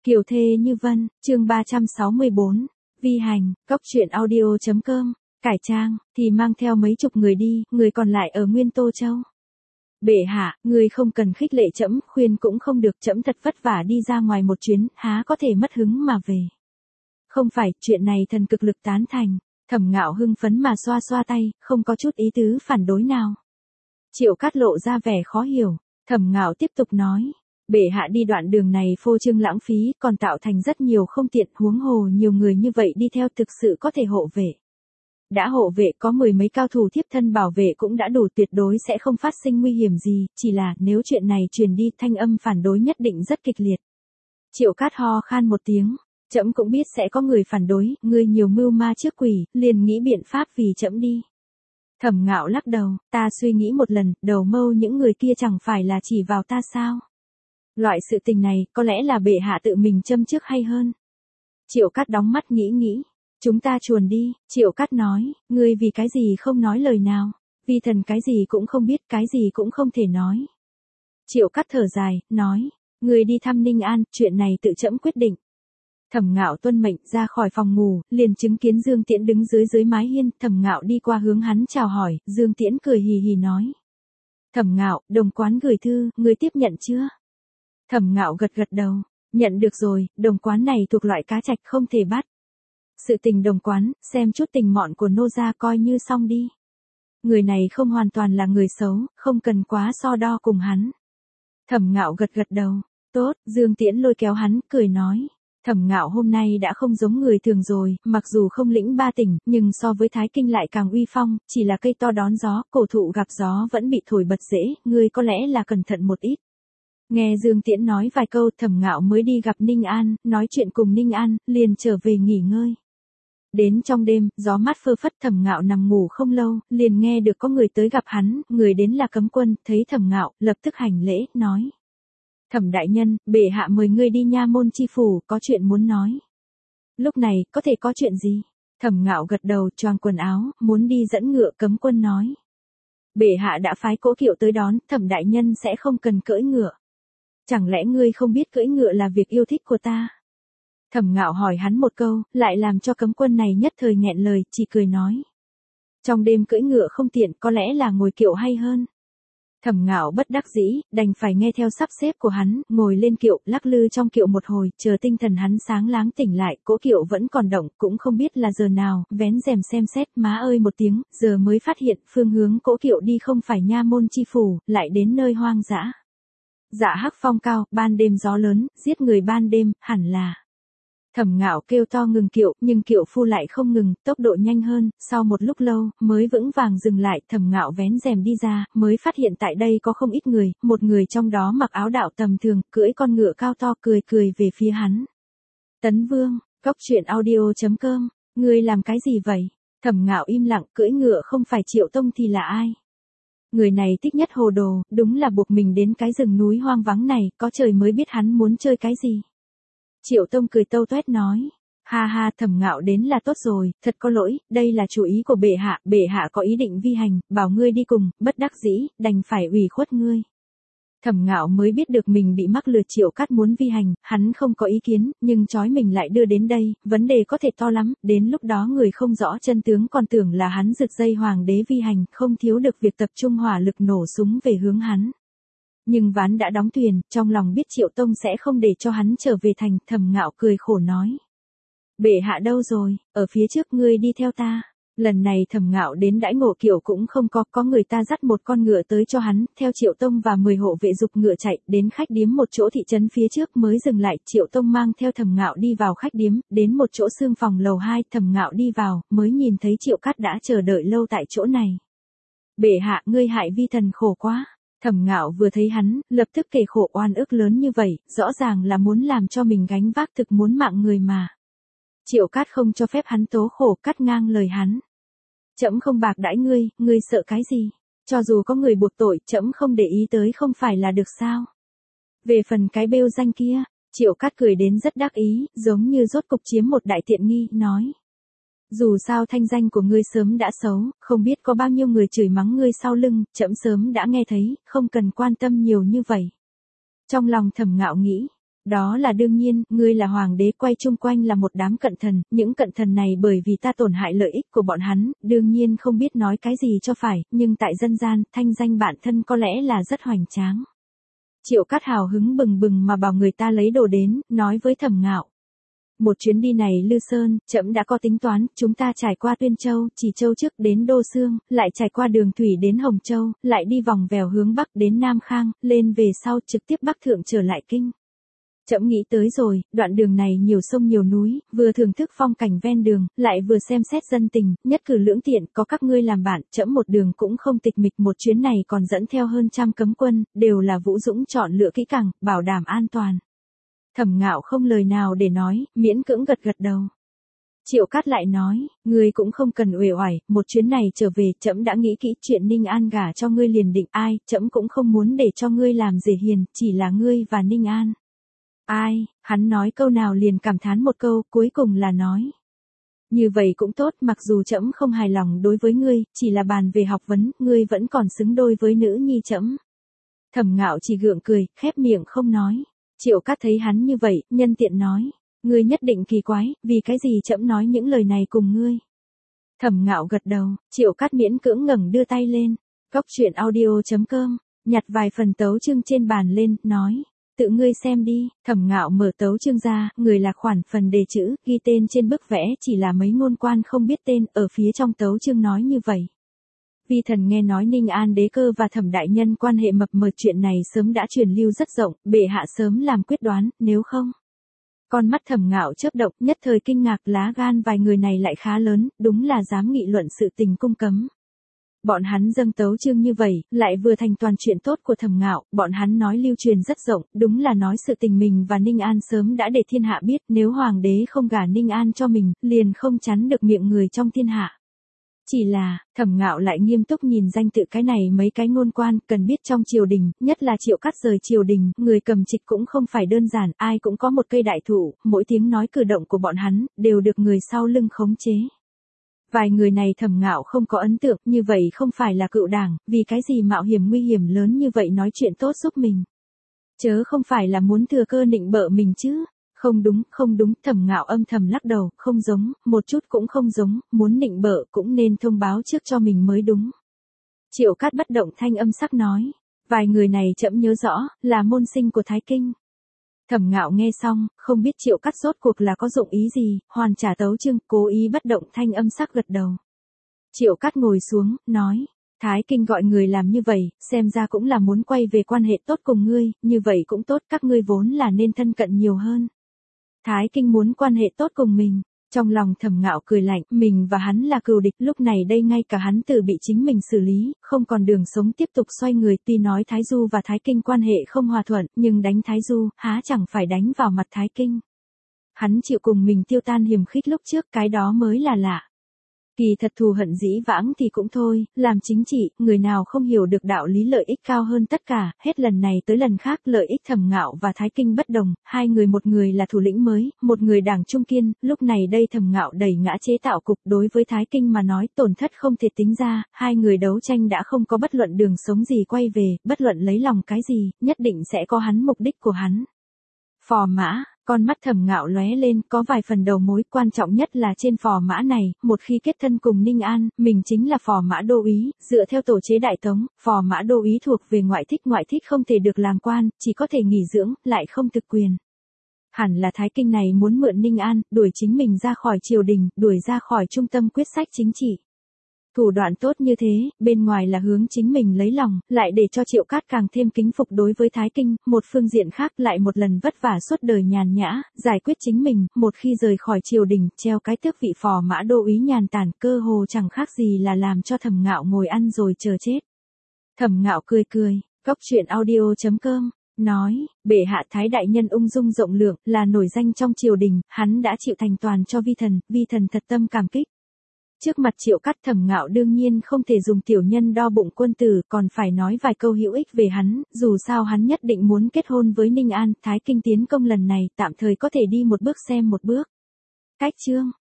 Kiều thê như vân, chương 364, vi hành, cóc truyện audio.com, cải trang, thì mang theo mấy chục người đi, người còn lại ở Nguyên Tô Châu. Bệ hạ, người không cần khích lệ trẫm, khuyên cũng không được, trẫm thật vất vả đi ra ngoài một chuyến, há có thể mất hứng mà về. Không phải, chuyện này thần cực lực tán thành. Thẩm Ngạo hưng phấn mà xoa xoa tay, không có chút ý tứ phản đối nào. Triệu Cát lộ ra vẻ khó hiểu, Thẩm Ngạo tiếp tục nói. Bệ hạ đi đoạn đường này phô trương lãng phí, còn tạo thành rất nhiều không tiện, huống hồ nhiều người như vậy đi theo thực sự có thể hộ vệ. Đã hộ vệ có mười mấy cao thủ thiếp thân bảo vệ cũng đã đủ, tuyệt đối sẽ không phát sinh nguy hiểm gì, chỉ là nếu chuyện này truyền đi thanh âm phản đối nhất định rất kịch liệt. Triệu Cát ho khan một tiếng, trẫm cũng biết sẽ có người phản đối, ngươi nhiều mưu ma trước quỷ, liền nghĩ biện pháp vì trẫm đi. Thẩm Ngạo lắc đầu, ta suy nghĩ một lần, đầu mâu những người kia chẳng phải là chỉ vào ta sao? Loại sự tình này, có lẽ là bệ hạ tự mình châm trước hay hơn. Triệu Cát đóng mắt nghĩ, chúng ta chuồn đi, Triệu Cát nói, ngươi vì cái gì không nói lời nào, vì thần cái gì cũng không biết, cái gì cũng không thể nói. Triệu Cát thở dài, nói, ngươi đi thăm Ninh An, chuyện này tự trẫm quyết định. Thẩm Ngạo tuân mệnh ra khỏi phòng ngủ, liền chứng kiến Dương Tiễn đứng dưới mái hiên, Thẩm Ngạo đi qua hướng hắn chào hỏi, Dương Tiễn cười hì hì nói. Thẩm Ngạo, đồng quán gửi thư, ngươi tiếp nhận chưa? Thẩm Ngạo gật đầu, nhận được rồi, đồng quán này thuộc loại cá trạch không thể bắt. Sự tình đồng quán, xem chút tình mọn của nô gia coi như xong đi. Người này không hoàn toàn là người xấu, không cần quá so đo cùng hắn. Thẩm Ngạo gật đầu, tốt, Dương Tiễn lôi kéo hắn, cười nói. Thẩm Ngạo hôm nay đã không giống người thường rồi, mặc dù không lĩnh ba tỉnh, nhưng so với Thái Kinh lại càng uy phong, chỉ là cây to đón gió, cổ thụ gặp gió vẫn bị thổi bật rễ, ngươi có lẽ là cẩn thận một ít. Nghe Dương Tiễn nói vài câu, Thẩm Ngạo mới đi gặp Ninh An, nói chuyện cùng Ninh An, liền trở về nghỉ ngơi. Đến trong đêm, gió mát phơ phất, Thẩm Ngạo nằm ngủ không lâu, liền nghe được có người tới gặp hắn, người đến là Cấm Quân, thấy Thẩm Ngạo, lập tức hành lễ, nói. Thẩm đại nhân, bệ hạ mời ngươi đi nha môn chi phủ, có chuyện muốn nói. Lúc này, có thể có chuyện gì? Thẩm Ngạo gật đầu, choàng quần áo, muốn đi dẫn ngựa. Cấm Quân nói. Bệ hạ đã phái cỗ kiệu tới đón, Thẩm đại nhân sẽ không cần cưỡi ngựa. Chẳng lẽ ngươi không biết cưỡi ngựa là việc yêu thích của ta? Thẩm Ngạo hỏi hắn một câu, lại làm cho Cấm Quân này nhất thời nghẹn lời, chỉ cười nói. Trong đêm cưỡi ngựa không tiện, có lẽ là ngồi kiệu hay hơn. Thẩm Ngạo bất đắc dĩ, đành phải nghe theo sắp xếp của hắn, ngồi lên kiệu, lắc lư trong kiệu một hồi, chờ tinh thần hắn sáng láng tỉnh lại, cỗ kiệu vẫn còn động, cũng không biết là giờ nào, vén rèm xem xét, má ơi một tiếng, giờ mới phát hiện, phương hướng cỗ kiệu đi không phải nha môn chi phủ, lại đến nơi hoang dã. Dạ hắc phong cao, ban đêm gió lớn, giết người ban đêm, hẳn là. Thẩm Ngạo kêu to ngừng kiệu, nhưng kiệu phu lại không ngừng, tốc độ nhanh hơn, sau một lúc lâu, mới vững vàng dừng lại, Thẩm Ngạo vén rèm đi ra, mới phát hiện tại đây có không ít người, một người trong đó mặc áo đạo tầm thường, cưỡi con ngựa cao to cười về phía hắn. Tấn Vương, cóc truyện audio.com, ngươi làm cái gì vậy? Thẩm Ngạo im lặng, cưỡi ngựa không phải Triệu Tông thì là ai? Người này thích nhất hồ đồ, đúng là buộc mình đến cái rừng núi hoang vắng này, có trời mới biết hắn muốn chơi cái gì. Triệu Tông cười tâu toét nói, ha ha, Thẩm Ngạo đến là tốt rồi, thật có lỗi, đây là chủ ý của bệ hạ có ý định vi hành, bảo ngươi đi cùng, bất đắc dĩ, đành phải ủy khuất ngươi. Thẩm Ngạo mới biết được mình bị mắc lừa, Triệu Cát muốn vi hành, hắn không có ý kiến, nhưng trói mình lại đưa đến đây, vấn đề có thể to lắm, đến lúc đó người không rõ chân tướng còn tưởng là hắn giật dây hoàng đế vi hành, không thiếu được việc tập trung hỏa lực nổ súng về hướng hắn. Nhưng ván đã đóng thuyền, trong lòng biết Triệu Tông sẽ không để cho hắn trở về thành, Thẩm Ngạo cười khổ nói. Bệ hạ đâu rồi, ở phía trước ngươi đi theo ta. Lần này Thẩm Ngạo đến đãi ngộ kiệu cũng không có người ta dắt một con ngựa tới cho hắn, theo Triệu Tông và 10 hộ vệ dục ngựa chạy, đến khách điếm một chỗ thị trấn phía trước mới dừng lại, Triệu Tông mang theo Thẩm Ngạo đi vào khách điếm, đến một chỗ xương phòng lầu 2, Thẩm Ngạo đi vào, mới nhìn thấy Triệu Cát đã chờ đợi lâu tại chỗ này. Bệ hạ, ngươi hại vi thần khổ quá. Thẩm Ngạo vừa thấy hắn, lập tức kể khổ oan ức lớn như vậy, rõ ràng là muốn làm cho mình gánh vác thực muốn mạng người mà. Triệu Cát không cho phép hắn tố khổ, cắt ngang lời hắn. Trẫm không bạc đãi ngươi sợ cái gì? Cho dù có người buộc tội, trẫm không để ý tới không phải là được sao? Về phần cái bêu danh kia, Triệu Cát cười đến rất đắc ý, giống như rốt cục chiếm một đại tiện nghi, nói. Dù sao thanh danh của ngươi sớm đã xấu, không biết có bao nhiêu người chửi mắng ngươi sau lưng, trẫm sớm đã nghe thấy, không cần quan tâm nhiều như vậy. Trong lòng Thẩm Ngạo nghĩ, Đó là đương nhiên, ngươi là hoàng đế, quay chung quanh là một đám cận thần, những cận thần này bởi vì ta tổn hại lợi ích của bọn hắn, đương nhiên không biết nói cái gì cho phải, nhưng tại dân gian, thanh danh bản thân có lẽ là rất hoành tráng. Triệu Cát hào hứng bừng bừng mà bảo người ta lấy đồ đến, nói với Thẩm Ngạo. Một chuyến đi này Lư Sơn, trẫm đã có tính toán, chúng ta trải qua Tuyên Châu, Chỉ Châu trước đến Đô Xương, lại trải qua đường thủy đến Hồng Châu, lại đi vòng vèo hướng Bắc đến Nam Khang, lên về sau trực tiếp Bắc thượng trở lại Kinh. Trẫm nghĩ tới rồi, đoạn đường này nhiều sông nhiều núi, vừa thưởng thức phong cảnh ven đường, lại vừa xem xét dân tình, nhất cử lưỡng tiện, có các ngươi làm bạn, trẫm một đường cũng không tịch mịch, một chuyến này còn dẫn theo hơn 100 cấm quân, đều là Vũ Dũng chọn lựa kỹ càng, bảo đảm an toàn. Thẩm Ngạo không lời nào để nói, miễn cưỡng gật gật đầu. Triệu Cát lại nói, ngươi cũng không cần uể oải, một chuyến này trở về, trẫm đã nghĩ kỹ chuyện Ninh An gả cho ngươi liền định, ai, trẫm cũng không muốn để cho ngươi làm rể hiền, chỉ là ngươi và Ninh An. Ai, hắn nói câu nào liền cảm thán một câu, cuối cùng là nói. Như vậy cũng tốt, mặc dù trẫm không hài lòng đối với ngươi, chỉ là bàn về học vấn, ngươi vẫn còn xứng đôi với nữ nhi trẫm. Thẩm Ngạo chỉ gượng cười, khép miệng không nói. Triệu Cát thấy hắn như vậy, nhân tiện nói, ngươi nhất định kỳ quái, vì cái gì trẫm nói những lời này cùng ngươi. Thẩm Ngạo gật đầu, Triệu Cát miễn cưỡng ngẩng đưa tay lên, Cóc truyện audio.com, nhặt vài phần tấu chương trên bàn lên, nói. Tự ngươi xem đi, Thẩm Ngạo mở tấu chương ra, người là khoản phần đề chữ, ghi tên trên bức vẽ chỉ là mấy ngôn quan không biết tên, ở phía trong tấu chương nói như vậy. Vi thần nghe nói Ninh An đế cơ và Thẩm đại nhân quan hệ mập mờ, chuyện này sớm đã truyền lưu rất rộng, bệ hạ sớm làm quyết đoán, nếu không. Con mắt Thẩm Ngạo chớp động, nhất thời kinh ngạc, lá gan vài người này lại khá lớn, đúng là dám nghị luận sự tình cung cấm. Bọn hắn dâng tấu chương như vậy, lại vừa thành toàn chuyện tốt của Thẩm Ngạo, bọn hắn nói lưu truyền rất rộng, đúng là nói sự tình mình và Ninh An sớm đã để thiên hạ biết, nếu hoàng đế không gả Ninh An cho mình, liền không chắn được miệng người trong thiên hạ. Chỉ là, Thẩm Ngạo lại nghiêm túc nhìn danh tự cái này mấy cái ngôn quan, cần biết trong triều đình, nhất là Triệu Cát rời triều đình, người cầm trịch cũng không phải đơn giản, ai cũng có một cây đại thụ, mỗi tiếng nói cử động của bọn hắn, đều được người sau lưng khống chế. Vài người này Thẩm Ngạo không có ấn tượng, như vậy không phải là cựu đảng, vì cái gì mạo hiểm nguy hiểm lớn như vậy nói chuyện tốt giúp mình. Chớ không phải là muốn thừa cơ nịnh bợ mình chứ. Không đúng, Thẩm Ngạo âm thầm lắc đầu, không giống, một chút cũng không giống, muốn nịnh bợ cũng nên thông báo trước cho mình mới đúng. Triệu Cát bất động thanh âm sắc nói, vài người này trẫm nhớ rõ, là môn sinh của Thái Kinh. Thẩm Ngạo nghe xong, không biết Triệu Cát rốt cuộc là có dụng ý gì, hoàn trả tấu chương, cố ý bất động thanh âm sắc gật đầu. Triệu Cát ngồi xuống, nói, Thái Kinh gọi người làm như vậy, xem ra cũng là muốn quay về quan hệ tốt cùng ngươi, như vậy cũng tốt, các ngươi vốn là nên thân cận nhiều hơn. Thái Kinh muốn quan hệ tốt cùng mình, trong lòng Thẩm Ngạo cười lạnh, mình và hắn là cừu địch, lúc này đây ngay cả hắn tự bị chính mình xử lý, không còn đường sống tiếp tục xoay người, tuy nói Thái Du và Thái Kinh quan hệ không hòa thuận, nhưng đánh Thái Du, há chẳng phải đánh vào mặt Thái Kinh. Hắn chịu cùng mình tiêu tan hiềm khích lúc trước, cái đó mới là lạ. Kỳ thật thù hận dĩ vãng thì cũng thôi, làm chính trị, người nào không hiểu được đạo lý lợi ích cao hơn tất cả, hết lần này tới lần khác lợi ích Thẩm Ngạo và Thái Kinh bất đồng, hai người, một người là thủ lĩnh mới, một người đảng trung kiên, lúc này đây Thẩm Ngạo đẩy ngã chế tạo cục, đối với Thái Kinh mà nói tổn thất không thể tính ra, hai người đấu tranh đã không có bất luận đường sống gì quay về, bất luận lấy lòng cái gì, nhất định sẽ có hắn mục đích của hắn. Phò mã. Con mắt Thẩm Ngạo lóe lên, có vài phần đầu mối, quan trọng nhất là trên phò mã này, một khi kết thân cùng Ninh An, mình chính là phò mã đô úy, dựa theo tổ chế Đại Tống, phò mã đô úy thuộc về ngoại thích không thể được làm quan, chỉ có thể nghỉ dưỡng, lại không thực quyền. Hẳn là Thái Kinh này muốn mượn Ninh An, đuổi chính mình ra khỏi triều đình, đuổi ra khỏi trung tâm quyết sách chính trị. Thủ đoạn tốt như thế, bên ngoài là hướng chính mình lấy lòng, lại để cho Triệu Cát càng thêm kính phục đối với Thái Kinh, một phương diện khác lại một lần vất vả suốt đời nhàn nhã, giải quyết chính mình, một khi rời khỏi triều đình, treo cái tước vị phò mã đô úy nhàn tản, cơ hồ chẳng khác gì là làm cho Thẩm Ngạo ngồi ăn rồi chờ chết. Thẩm Ngạo cười, Cóc truyện audio.com, nói, bệ hạ Thái đại nhân ung dung rộng lượng, là nổi danh trong triều đình, hắn đã chịu thành toàn cho vi thần thật tâm cảm kích. Trước mặt Triệu Cát Thẩm Ngạo đương nhiên không thể dùng tiểu nhân đo bụng quân tử, còn phải nói vài câu hữu ích về hắn, dù sao hắn nhất định muốn kết hôn với Ninh An, Thái Kinh tiến công lần này, tạm thời có thể đi một bước xem một bước. Cách chương